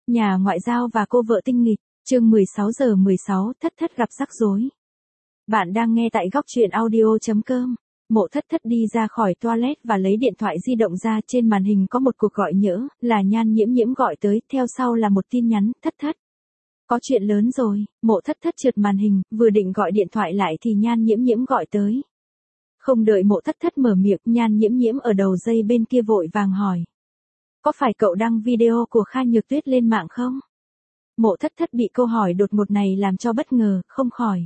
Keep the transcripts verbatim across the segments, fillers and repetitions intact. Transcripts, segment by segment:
Nhà ngoại giao và cô vợ tinh nghịch, chương mười sáu giờ mười sáu, Thất Thất gặp rắc rối. Bạn đang nghe tại góc truyện audio chấm com. Mộ Thất Thất đi ra khỏi toilet và lấy điện thoại di động ra, trên màn hình có một cuộc gọi nhỡ, là Nhan Nhiễm Nhiễm gọi tới, theo sau là một tin nhắn, Thất Thất. Có chuyện lớn rồi. Mộ Thất Thất trượt màn hình, vừa định gọi điện thoại lại thì Nhan Nhiễm Nhiễm gọi tới. Không đợi Mộ Thất Thất mở miệng, Nhan Nhiễm Nhiễm ở đầu dây bên kia vội vàng hỏi. Có phải cậu đăng video của Kha Nhược Tuyết lên mạng không? Mộ Thất Thất bị câu hỏi đột ngột này làm cho bất ngờ, không khỏi.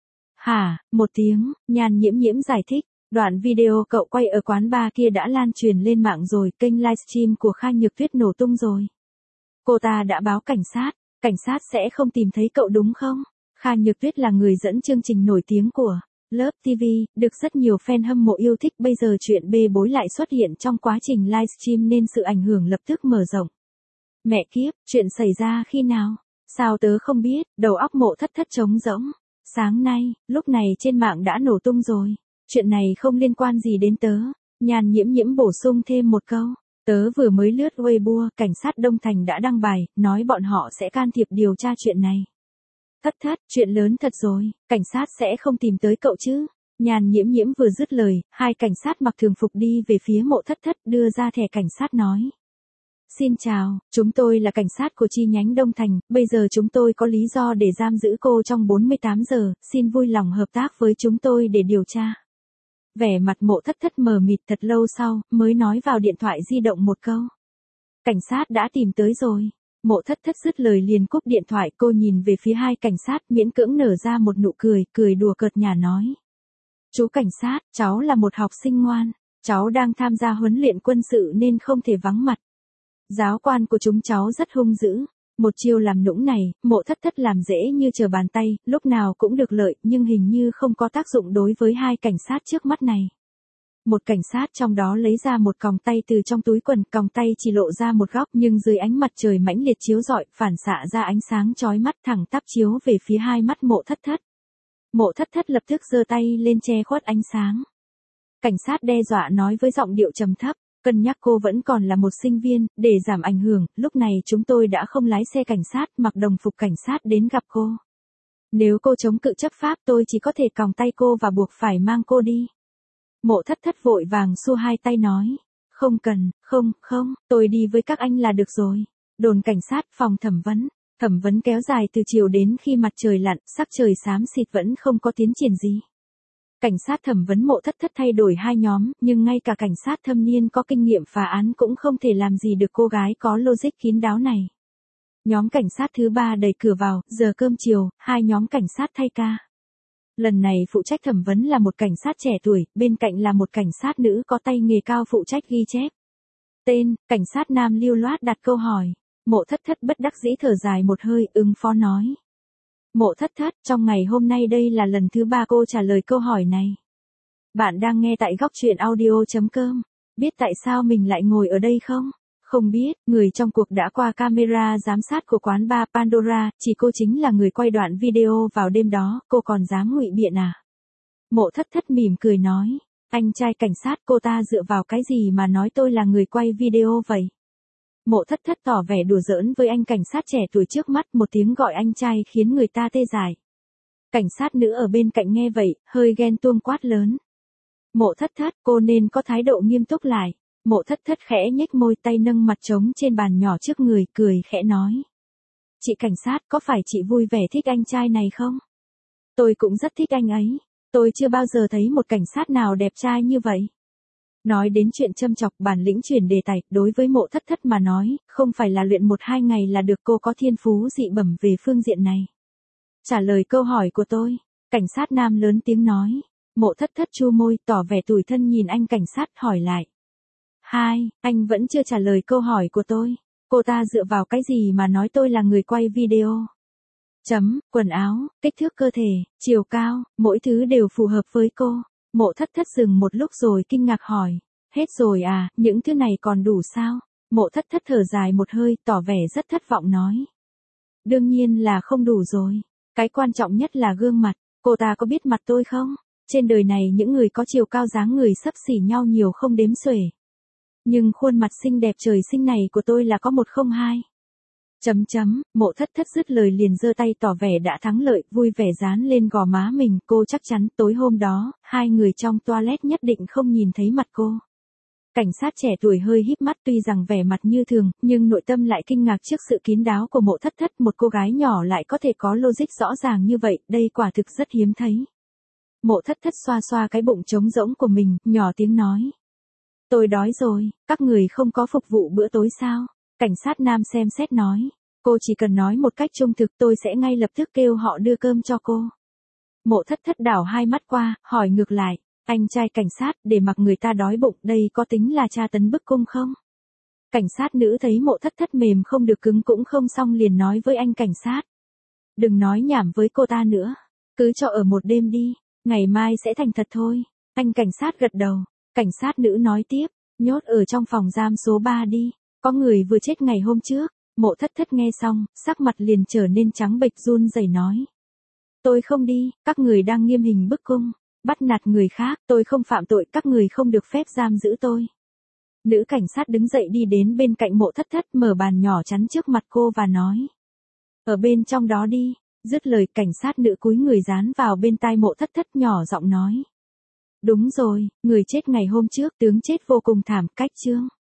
Hả, một tiếng, Nhan Nhiễm Nhiễm giải thích. Đoạn video cậu quay ở quán bar kia đã lan truyền lên mạng rồi, kênh livestream của Kha Nhược Tuyết nổ tung rồi. Cô ta đã báo cảnh sát, cảnh sát sẽ không tìm thấy cậu đúng không? Kha Nhược Tuyết là người dẫn chương trình nổi tiếng của Love ti vi, được rất nhiều fan hâm mộ yêu thích, bây giờ chuyện bê bối lại xuất hiện trong quá trình livestream nên sự ảnh hưởng lập tức mở rộng. Mẹ kiếp, chuyện xảy ra khi nào? Sao tớ không biết, đầu óc Mộ Thất Thất trống rỗng. Sáng nay, lúc này trên mạng đã nổ tung rồi. Chuyện này không liên quan gì đến tớ. Nhan Nhiễm Nhiễm bổ sung thêm một câu. Tớ vừa mới lướt Weibo, cảnh sát Đông Thành đã đăng bài, nói bọn họ sẽ can thiệp điều tra chuyện này. Thất Thất, chuyện lớn thật rồi, cảnh sát sẽ không tìm tới cậu chứ? Nhan Nhiễm Nhiễm vừa dứt lời, hai cảnh sát mặc thường phục đi về phía Mộ Thất Thất, đưa ra thẻ cảnh sát nói. Xin chào, chúng tôi là cảnh sát của chi nhánh Đông Thành, bây giờ chúng tôi có lý do để giam giữ cô trong bốn mươi tám giờ, xin vui lòng hợp tác với chúng tôi để điều tra. Vẻ mặt Mộ Thất Thất mờ mịt thật lâu sau, mới nói vào điện thoại di động một câu. Cảnh sát đã tìm tới rồi. Mộ Thất Thất dứt lời liền cúp điện thoại, cô nhìn về phía hai cảnh sát, miễn cưỡng nở ra một nụ cười, cười đùa cợt nhả nói. Chú cảnh sát, cháu là một học sinh ngoan, cháu đang tham gia huấn luyện quân sự nên không thể vắng mặt. Giáo quan của chúng cháu rất hung dữ. Một chiêu làm nũng này, Mộ Thất Thất làm dễ như trở bàn tay, lúc nào cũng được lợi, nhưng hình như không có tác dụng đối với hai cảnh sát trước mắt này. Một cảnh sát trong đó lấy ra một còng tay từ trong túi quần, còng tay chỉ lộ ra một góc nhưng dưới ánh mặt trời mãnh liệt chiếu rọi, phản xạ ra ánh sáng chói mắt thẳng tắp chiếu về phía hai mắt Mộ Thất Thất. Mộ Thất Thất lập tức giơ tay lên che khuất ánh sáng. Cảnh sát đe dọa nói với giọng điệu trầm thấp. Cân nhắc cô vẫn còn là một sinh viên, để giảm ảnh hưởng, lúc này chúng tôi đã không lái xe cảnh sát, mặc đồng phục cảnh sát đến gặp cô. Nếu cô chống cự chấp pháp tôi chỉ có thể còng tay cô và buộc phải mang cô đi. Mộ Thất Thất vội vàng xua hai tay nói. Không cần, không, không, tôi đi với các anh là được rồi. Đồn cảnh sát, phòng thẩm vấn. Thẩm vấn kéo dài từ chiều đến khi mặt trời lặn, sắc trời xám xịt vẫn không có tiến triển gì. Cảnh sát thẩm vấn Mộ Thất Thất thay đổi hai nhóm, nhưng ngay cả cảnh sát thâm niên có kinh nghiệm phá án cũng không thể làm gì được cô gái có logic kín đáo này. Nhóm cảnh sát thứ ba đẩy cửa vào, giờ cơm chiều, hai nhóm cảnh sát thay ca. Lần này phụ trách thẩm vấn là một cảnh sát trẻ tuổi, bên cạnh là một cảnh sát nữ có tay nghề cao phụ trách ghi chép. Tên, cảnh sát nam lưu loát đặt câu hỏi. Mộ Thất Thất bất đắc dĩ thở dài một hơi, ứng phó nói. Mộ Thất Thất, trong ngày hôm nay đây là lần thứ ba cô trả lời câu hỏi này. Bạn đang nghe tại góc truyện audio chấm com. Biết tại sao mình lại ngồi ở đây không? Không biết, người trong cuộc đã qua camera giám sát của quán bar Pandora, chỉ cô chính là người quay đoạn video vào đêm đó, cô còn dám ngụy biện à? Mộ Thất Thất mỉm cười nói, anh trai cảnh sát, cô ta dựa vào cái gì mà nói tôi là người quay video vậy? Mộ Thất Thất tỏ vẻ đùa giỡn với anh cảnh sát trẻ tuổi trước mắt, một tiếng gọi anh trai khiến người ta tê dại. Cảnh sát nữ ở bên cạnh nghe vậy, hơi ghen tuông quát lớn. Mộ Thất Thất, cô nên có thái độ nghiêm túc lại. Mộ Thất Thất khẽ nhếch môi, tay nâng mặt trống trên bàn nhỏ trước người, cười khẽ nói. Chị cảnh sát, có phải chị vui vẻ thích anh trai này không? Tôi cũng rất thích anh ấy. Tôi chưa bao giờ thấy một cảnh sát nào đẹp trai như vậy. Nói đến chuyện châm chọc, bản lĩnh chuyển đề tài, đối với Mộ Thất Thất mà nói, không phải là luyện một hai ngày là được, cô có thiên phú dị bẩm về phương diện này. Trả lời câu hỏi của tôi, cảnh sát nam lớn tiếng nói. Mộ Thất Thất chu môi, tỏ vẻ tủi thân nhìn anh cảnh sát, hỏi lại. Hai, anh vẫn chưa trả lời câu hỏi của tôi. Cô ta dựa vào cái gì mà nói tôi là người quay video? Chấm, quần áo, kích thước cơ thể, chiều cao, mỗi thứ đều phù hợp với cô. Mộ Thất Thất dừng một lúc rồi kinh ngạc hỏi. Hết rồi à, những thứ này còn đủ sao? Mộ Thất Thất thở dài một hơi, tỏ vẻ rất thất vọng nói. Đương nhiên là không đủ rồi. Cái quan trọng nhất là gương mặt. Cô ta có biết mặt tôi không? Trên đời này những người có chiều cao dáng người xấp xỉ nhau nhiều không đếm xuể. Nhưng khuôn mặt xinh đẹp trời sinh này của tôi là có một không hai. Chấm chấm, Mộ Thất Thất dứt lời liền giơ tay tỏ vẻ đã thắng lợi, vui vẻ dán lên gò má mình, cô chắc chắn tối hôm đó, hai người trong toilet nhất định không nhìn thấy mặt cô. Cảnh sát trẻ tuổi hơi híp mắt, tuy rằng vẻ mặt như thường, nhưng nội tâm lại kinh ngạc trước sự kín đáo của Mộ Thất Thất, một cô gái nhỏ lại có thể có logic rõ ràng như vậy, đây quả thực rất hiếm thấy. Mộ Thất Thất xoa xoa cái bụng trống rỗng của mình, nhỏ tiếng nói. Tôi đói rồi, các người không có phục vụ bữa tối sao? Cảnh sát nam xem xét nói. Cô chỉ cần nói một cách trung thực tôi sẽ ngay lập tức kêu họ đưa cơm cho cô. Mộ Thất Thất đảo hai mắt qua, hỏi ngược lại. Anh trai cảnh sát, để mặc người ta đói bụng, đây có tính là tra tấn bức cung không? Cảnh sát nữ thấy Mộ Thất Thất mềm không được cứng cũng không xong liền nói với anh cảnh sát. Đừng nói nhảm với cô ta nữa. Cứ cho ở một đêm đi, ngày mai sẽ thành thật thôi. Anh cảnh sát gật đầu. Cảnh sát nữ nói tiếp, nhốt ở trong phòng giam số ba đi. Có người vừa chết ngày hôm trước. Mộ Thất Thất nghe xong, sắc mặt liền trở nên trắng bệch run rẩy nói. Tôi không đi, các người đang nghiêm hình bức cung. Bắt nạt người khác, tôi không phạm tội, các người không được phép giam giữ tôi. Nữ cảnh sát đứng dậy đi đến bên cạnh Mộ Thất Thất, mở bàn nhỏ chắn trước mặt cô và nói. Ở bên trong đó đi. Dứt lời, cảnh sát nữ cúi người dán vào bên tai Mộ Thất Thất nhỏ giọng nói. Đúng rồi, người chết ngày hôm trước, tướng chết vô cùng thảm, cách chương.